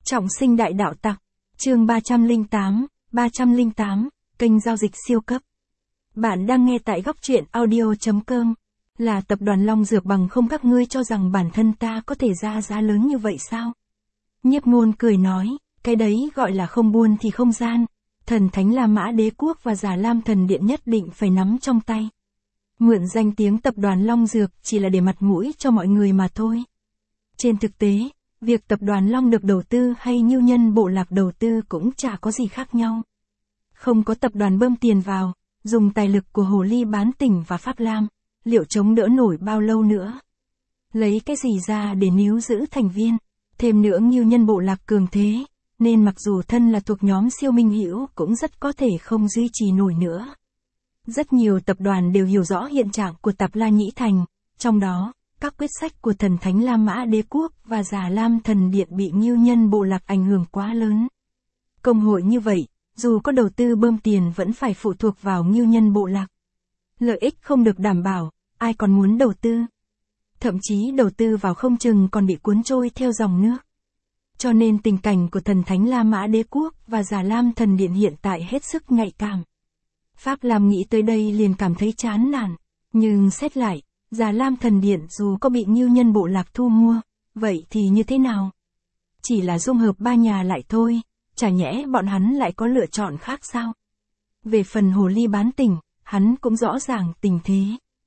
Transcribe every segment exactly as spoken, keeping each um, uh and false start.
Trọng sinh đại đạo tặc, chương ba trăm lẻ tám, ba trăm lẻ tám, kênh giao dịch siêu cấp. Bạn đang nghe tại góc truyện audio chấm com. Là tập đoàn Long Dược bằng không các ngươi cho rằng bản thân ta có thể ra giá lớn như vậy sao? Nhiếp Ngôn cười nói, cái đấy gọi là không buôn thì không gian. Thần Thánh La Mã Đế Quốc và Già Lam Thần Điện nhất định phải nắm trong tay. Mượn danh tiếng tập đoàn Long Dược chỉ là để mặt mũi cho mọi người mà thôi. Trên thực tế, việc tập đoàn Long được đầu tư hay Ngưu Nhân Bộ Lạc đầu tư cũng chả có gì khác nhau. Không có tập đoàn bơm tiền vào, dùng tài lực của Hồ Ly Bán Tỉnh và Pháp Lam, liệu chống đỡ nổi bao lâu nữa? Lấy cái gì ra để níu giữ thành viên? Thêm nữa Ngưu Nhân Bộ Lạc cường thế, nên mặc dù thân là thuộc nhóm siêu minh hữu cũng rất có thể không duy trì nổi nữa. Rất nhiều tập đoàn đều hiểu rõ hiện trạng của Tạp La Nhĩ Thành, trong đó, các quyết sách của Thần Thánh La Mã Đế Quốc và Già Lam Thần Điện bị Ngưu Nhân Bộ Lạc ảnh hưởng quá lớn. Công hội như vậy, dù có đầu tư bơm tiền vẫn phải phụ thuộc vào Ngưu Nhân Bộ Lạc. Lợi ích không được đảm bảo, ai còn muốn đầu tư? Thậm chí đầu tư vào không chừng còn bị cuốn trôi theo dòng nước. Cho nên tình cảnh của Thần Thánh La Mã Đế Quốc và Già Lam Thần Điện hiện tại hết sức nhạy cảm. Pháp Lam nghĩ tới đây liền cảm thấy chán nản, nhưng xét lại, Già Lam Thần Điện dù có bị Ngưu Nhân Bộ Lạc thu mua, vậy thì như thế nào? Chỉ là dung hợp ba nhà lại thôi, chả nhẽ bọn hắn lại có lựa chọn khác sao? Về phần Hồ Ly Bán Tỉnh, hắn cũng rõ ràng tình thế.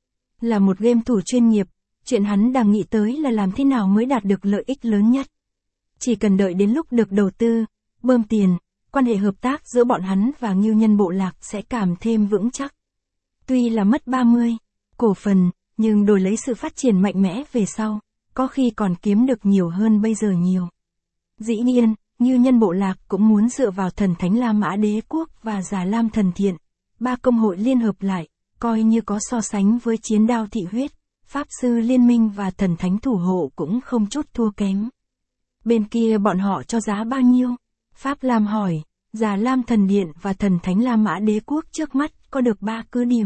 Là một game thủ chuyên nghiệp, chuyện hắn đang nghĩ tới là làm thế nào mới đạt được lợi ích lớn nhất. Chỉ cần đợi đến lúc được đầu tư, bơm tiền, quan hệ hợp tác giữa bọn hắn và Ngưu Nhân Bộ Lạc sẽ càng thêm vững chắc. Tuy là mất ba mươi cổ phần, nhưng đổi lấy sự phát triển mạnh mẽ về sau, có khi còn kiếm được nhiều hơn bây giờ nhiều. Dĩ nhiên, Ngưu Nhân Bộ Lạc cũng muốn dựa vào Thần Thánh La Mã Đế Quốc và Già Lam Thần Điện, ba công hội liên hợp lại, coi như có so sánh với Chiến Đao Thị Huyết, Pháp Sư Liên Minh và Thần Thánh Thủ Hộ cũng không chút thua kém. Bên kia bọn họ cho giá bao nhiêu? Pháp Lam hỏi, Già Lam Thần Điện và Thần Thánh La Mã Đế Quốc trước mắt có được ba cứ điểm.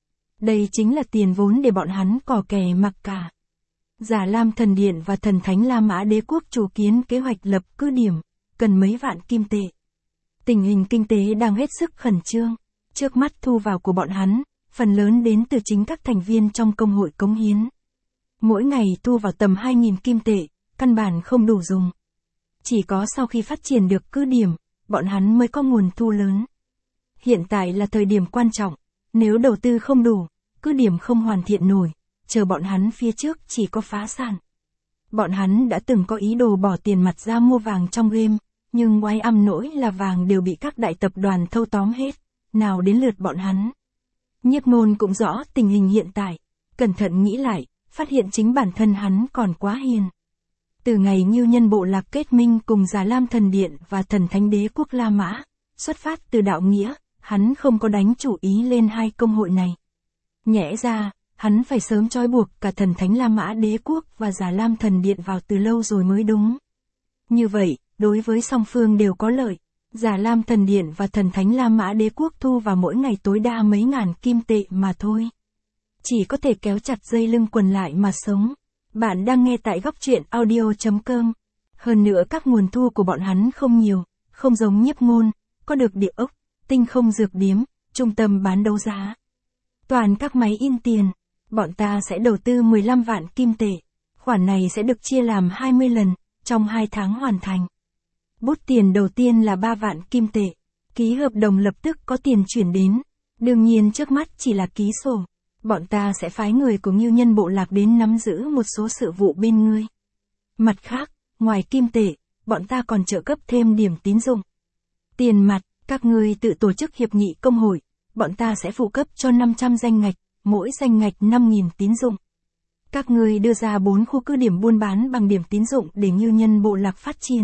Đây chính là tiền vốn để bọn hắn cò kè mặc cả. Già Lam Thần Điện và Thần Thánh La Mã Đế Quốc chủ kiến kế hoạch lập cứ điểm, cần mấy vạn kim tệ. Tình hình kinh tế đang hết sức khẩn trương. Trước mắt thu vào của bọn hắn, phần lớn đến từ chính các thành viên trong công hội cống hiến. Mỗi ngày thu vào tầm hai nghìn kim tệ, căn bản không đủ dùng. Chỉ có sau khi phát triển được cứ điểm, bọn hắn mới có nguồn thu lớn. Hiện tại là thời điểm quan trọng, nếu đầu tư không đủ, cứ điểm không hoàn thiện nổi, chờ bọn hắn phía trước chỉ có phá sản. Bọn hắn đã từng có ý đồ bỏ tiền mặt ra mua vàng trong game, nhưng oái âm nỗi là vàng đều bị các đại tập đoàn thâu tóm hết, nào đến lượt bọn hắn. Nhiếp Ngôn cũng rõ tình hình hiện tại, cẩn thận nghĩ lại, phát hiện chính bản thân hắn còn quá hiền. Từ ngày Ngưu Nhân Bộ Lạc kết minh cùng Già Lam Thần Điện và Thần Thánh Đế Quốc La Mã, xuất phát từ đạo nghĩa, hắn không có đánh chủ ý lên hai công hội này. Nhẽ ra, hắn phải sớm trói buộc cả Thần Thánh La Mã Đế Quốc và Già Lam Thần Điện vào từ lâu rồi mới đúng. Như vậy, đối với song phương đều có lợi. Già Lam Thần Điện và Thần Thánh La Mã Đế Quốc thu vào mỗi ngày tối đa mấy ngàn kim tệ mà thôi. Chỉ có thể kéo chặt dây lưng quần lại mà sống. Bạn đang nghe tại góc truyện audio chấm com. Hơn nữa các nguồn thu của bọn hắn không nhiều, không giống Nhiếp Ngôn, có được địa ốc, tinh không dược điếm, trung tâm bán đấu giá. Toàn các máy in tiền, bọn ta sẽ đầu tư mười lăm vạn kim tệ. Khoản này sẽ được chia làm hai mươi lần, trong hai tháng hoàn thành. Bút tiền đầu tiên là ba vạn kim tệ. Ký hợp đồng lập tức có tiền chuyển đến. Đương nhiên trước mắt chỉ là ký sổ. Bọn ta sẽ phái người của Ngưu Nhân Bộ Lạc đến nắm giữ một số sự vụ bên ngươi. Mặt khác, ngoài kim tệ, bọn ta còn trợ cấp thêm điểm tín dụng. Tiền mặt, các ngươi tự tổ chức hiệp nghị công hội, bọn ta sẽ phụ cấp cho năm trăm danh ngạch, mỗi danh ngạch năm nghìn tín dụng. Các ngươi đưa ra bốn khu cứ điểm buôn bán bằng điểm tín dụng để Ngưu Nhân Bộ Lạc phát triển.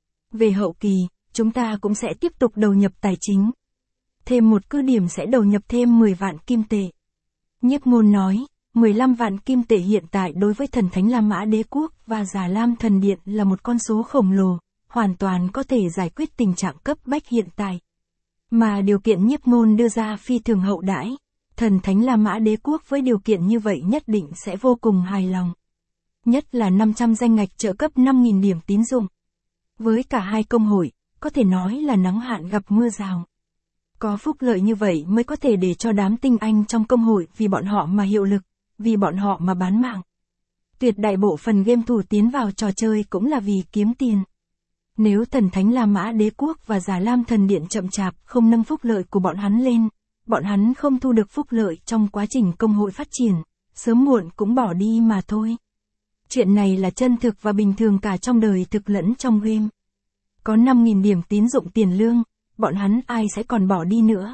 Về hậu kỳ, chúng ta cũng sẽ tiếp tục đầu nhập tài chính. Thêm một cứ điểm sẽ đầu nhập thêm mười vạn kim tệ. Nhiếp Ngôn nói, mười lăm vạn kim tệ hiện tại đối với Thần Thánh La Mã Đế Quốc và Già Lam Thần Điện là một con số khổng lồ, hoàn toàn có thể giải quyết tình trạng cấp bách hiện tại. Mà điều kiện Nhiếp Ngôn đưa ra phi thường hậu đãi, Thần Thánh La Mã Đế Quốc với điều kiện như vậy nhất định sẽ vô cùng hài lòng. Nhất là năm trăm danh ngạch trợ cấp năm nghìn điểm tín dụng. Với cả hai công hội, có thể nói là nắng hạn gặp mưa rào. Có phúc lợi như vậy mới có thể để cho đám tinh anh trong công hội vì bọn họ mà hiệu lực, vì bọn họ mà bán mạng. Tuyệt đại bộ phần game thủ tiến vào trò chơi cũng là vì kiếm tiền. Nếu thần thánh La Mã Đế Quốc và Già Lam Thần Điện chậm chạp không nâng phúc lợi của bọn hắn lên, bọn hắn không thu được phúc lợi trong quá trình công hội phát triển, sớm muộn cũng bỏ đi mà thôi. Chuyện này là chân thực và bình thường cả trong đời thực lẫn trong game. Có năm nghìn điểm tín dụng tiền lương, bọn hắn ai sẽ còn bỏ đi nữa.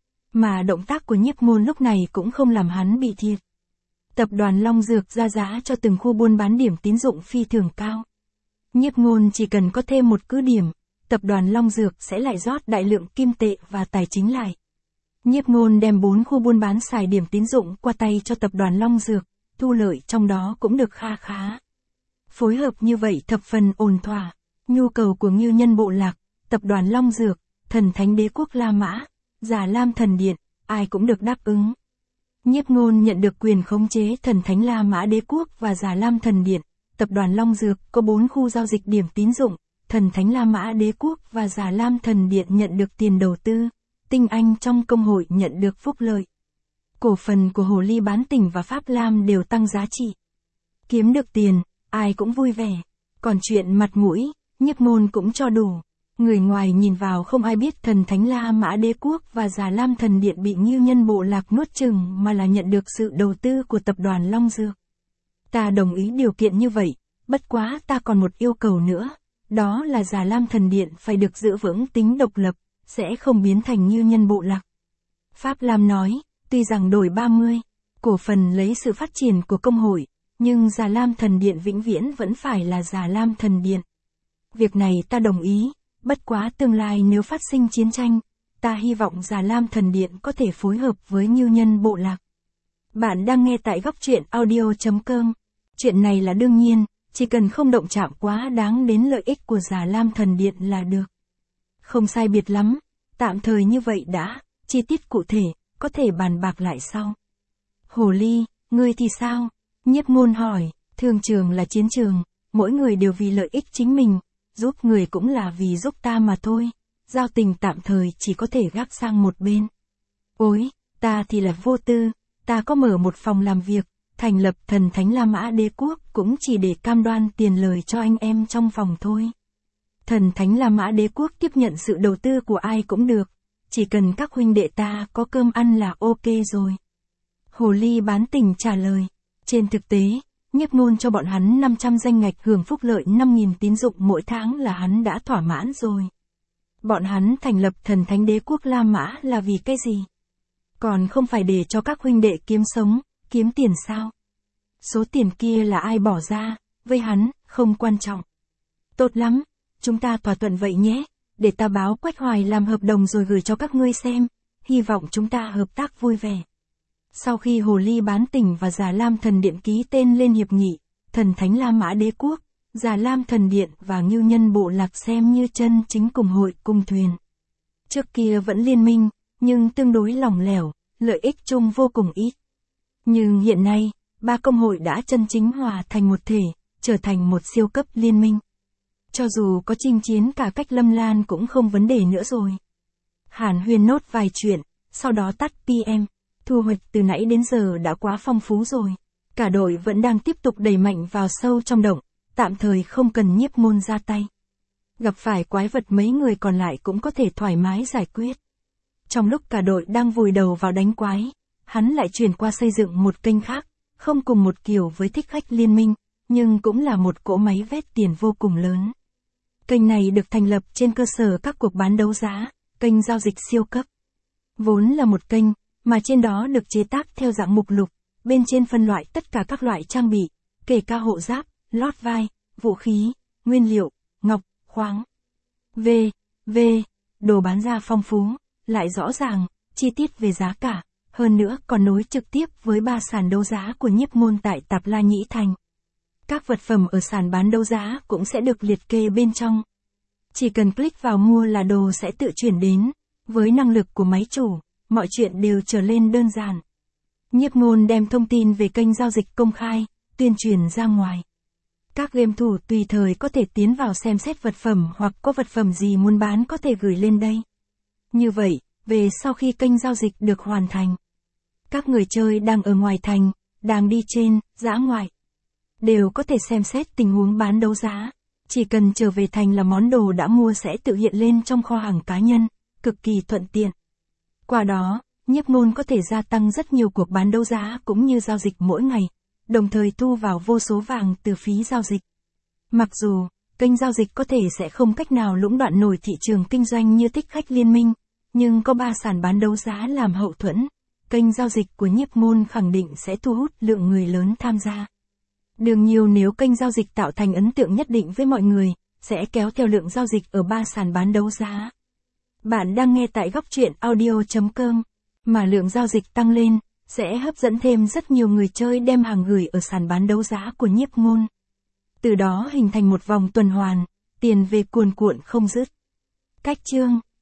Mà động tác của Nhiếp Ngôn lúc này cũng không làm hắn bị thiệt. Tập đoàn Long Dược ra giá cho từng khu buôn bán điểm tín dụng phi thường cao. Nhiếp Ngôn chỉ cần có thêm một cứ điểm, tập đoàn Long Dược sẽ lại rót đại lượng kim tệ và tài chính lại. Nhiếp Ngôn đem bốn khu buôn bán xài điểm tín dụng qua tay cho tập đoàn Long Dược, thu lợi trong đó cũng được kha khá. Phối hợp như vậy thập phần ổn thỏa, nhu cầu của Ngưu Nhân Bộ Lạc, tập đoàn Long Dược, Thần Thánh Đế Quốc La Mã, Già Lam Thần Điện, ai cũng được đáp ứng. Nhiếp Ngôn nhận được quyền khống chế Thần Thánh La Mã Đế Quốc và Già Lam Thần Điện, tập đoàn Long Dược có bốn khu giao dịch điểm tín dụng, Thần Thánh La Mã Đế Quốc và Già Lam Thần Điện nhận được tiền đầu tư, tinh anh trong công hội nhận được phúc lợi. Cổ phần của Hồ Ly Bán Tỉnh và Pháp Lam đều tăng giá trị. Kiếm được tiền, ai cũng vui vẻ. Còn chuyện mặt mũi, Nhiếp Ngôn cũng cho đủ. Người ngoài nhìn vào không ai biết Thần Thánh La Mã Đế Quốc và Già Lam Thần Điện bị Ngưu Nhân Bộ Lạc nuốt chửng mà là nhận được sự đầu tư của tập đoàn Long Dược. Ta đồng ý điều kiện như vậy, bất quá ta còn một yêu cầu nữa, đó là Già Lam Thần Điện phải được giữ vững tính độc lập, sẽ không biến thành Ngưu Nhân Bộ Lạc. Pháp Lam nói, tuy rằng đổi ba mươi cổ phần lấy sự phát triển của công hội, nhưng Già Lam Thần Điện vĩnh viễn vẫn phải là Già Lam Thần Điện. Việc này ta đồng ý, bất quá tương lai nếu phát sinh chiến tranh, ta hy vọng Già Lam Thần Điện có thể phối hợp với Ngưu Nhân Bộ Lạc. Bạn đang nghe tại góc truyện audio chấm com. Chuyện này là đương nhiên, chỉ cần không động chạm quá đáng đến lợi ích của Già Lam Thần Điện là được. Không sai biệt lắm, tạm thời như vậy đã, chi tiết cụ thể, có thể bàn bạc lại sau. Hồ Ly, ngươi thì sao? Nhiếp Ngôn hỏi, thương trường là chiến trường, mỗi người đều vì lợi ích chính mình, giúp người cũng là vì giúp ta mà thôi, giao tình tạm thời chỉ có thể gác sang một bên. Ôi, ta thì là vô tư, ta có mở một phòng làm việc, thành lập Thần Thánh La Mã Đế Quốc cũng chỉ để cam đoan tiền lời cho anh em trong phòng thôi. Thần Thánh La Mã Đế Quốc tiếp nhận sự đầu tư của ai cũng được, chỉ cần các huynh đệ ta có cơm ăn là ok rồi. Hồ Ly Bán Tỉnh trả lời, trên thực tế, Nhiếp Ngôn cho bọn hắn năm trăm danh ngạch hưởng phúc lợi năm nghìn tín dụng mỗi tháng là hắn đã thỏa mãn rồi. Bọn hắn thành lập Thần Thánh Đế Quốc La Mã là vì cái gì? Còn không phải để cho các huynh đệ kiếm sống, kiếm tiền sao? Số tiền kia là ai bỏ ra, với hắn, không quan trọng. Tốt lắm, chúng ta thỏa thuận vậy nhé, để ta báo Quách Hoài làm hợp đồng rồi gửi cho các ngươi xem, hy vọng chúng ta hợp tác vui vẻ. Sau khi Hồ Ly Bán Tỉnh và Già Lam Thần Điện ký tên lên hiệp nghị, Thần Thánh La Mã Đế Quốc, Già Lam Thần Điện và Ngưu Nhân Bộ Lạc xem như chân chính cùng hội cùng thuyền. Trước kia vẫn liên minh, nhưng tương đối lỏng lẻo, lợi ích chung vô cùng ít. Nhưng hiện nay, ba công hội đã chân chính hòa thành một thể, trở thành một siêu cấp liên minh. Cho dù có chinh chiến cả cách Lâm Lan cũng không vấn đề nữa rồi. Hàn huyên nốt vài chuyện, sau đó tắt pê em. Thu hoạch từ nãy đến giờ đã quá phong phú rồi. Cả đội vẫn đang tiếp tục đẩy mạnh vào sâu trong động, tạm thời không cần Nhiếp Ngôn ra tay. Gặp phải quái vật mấy người còn lại cũng có thể thoải mái giải quyết. Trong lúc cả đội đang vùi đầu vào đánh quái, hắn lại chuyển qua xây dựng một kênh khác, không cùng một kiểu với Thích Khách Liên Minh, nhưng cũng là một cỗ máy vét tiền vô cùng lớn. Kênh này được thành lập trên cơ sở các cuộc bán đấu giá, kênh giao dịch siêu cấp. Vốn là một kênh, mà trên đó được chế tác theo dạng mục lục, bên trên phân loại tất cả các loại trang bị, kể cả hộ giáp, lót vai, vũ khí, nguyên liệu, ngọc, khoáng. V, V, đồ bán ra phong phú, lại rõ ràng, chi tiết về giá cả, hơn nữa còn nối trực tiếp với ba sàn đấu giá của Nhiếp Ngôn tại Tạp La Nhĩ Thành. Các vật phẩm ở sàn bán đấu giá cũng sẽ được liệt kê bên trong. Chỉ cần click vào mua là đồ sẽ tự chuyển đến, với năng lực của máy chủ, mọi chuyện đều trở lên đơn giản. Nhiếp Ngôn đem thông tin về kênh giao dịch công khai, tuyên truyền ra ngoài. Các game thủ tùy thời có thể tiến vào xem xét vật phẩm hoặc có vật phẩm gì muốn bán có thể gửi lên đây. Như vậy, về sau khi kênh giao dịch được hoàn thành, các người chơi đang ở ngoài thành, đang đi trên, dã ngoại, đều có thể xem xét tình huống bán đấu giá. Chỉ cần trở về thành là món đồ đã mua sẽ tự hiện lên trong kho hàng cá nhân, cực kỳ thuận tiện. Qua đó, Nhiếp Môn có thể gia tăng rất nhiều cuộc bán đấu giá cũng như giao dịch mỗi ngày, đồng thời thu vào vô số vàng từ phí giao dịch. Mặc dù, kênh giao dịch có thể sẽ không cách nào lũng đoạn nổi thị trường kinh doanh như Thích Khách Liên Minh, nhưng có ba sàn bán đấu giá làm hậu thuẫn, kênh giao dịch của Nhiếp Môn khẳng định sẽ thu hút lượng người lớn tham gia. Đương nhiên nếu kênh giao dịch tạo thành ấn tượng nhất định với mọi người, sẽ kéo theo lượng giao dịch ở ba sàn bán đấu giá. Bạn đang nghe tại góc truyện audio chấm com, mà lượng giao dịch tăng lên, sẽ hấp dẫn thêm rất nhiều người chơi đem hàng gửi ở sàn bán đấu giá của Nhiếp Môn. Từ đó hình thành một vòng tuần hoàn, tiền về cuồn cuộn không dứt. Cách chương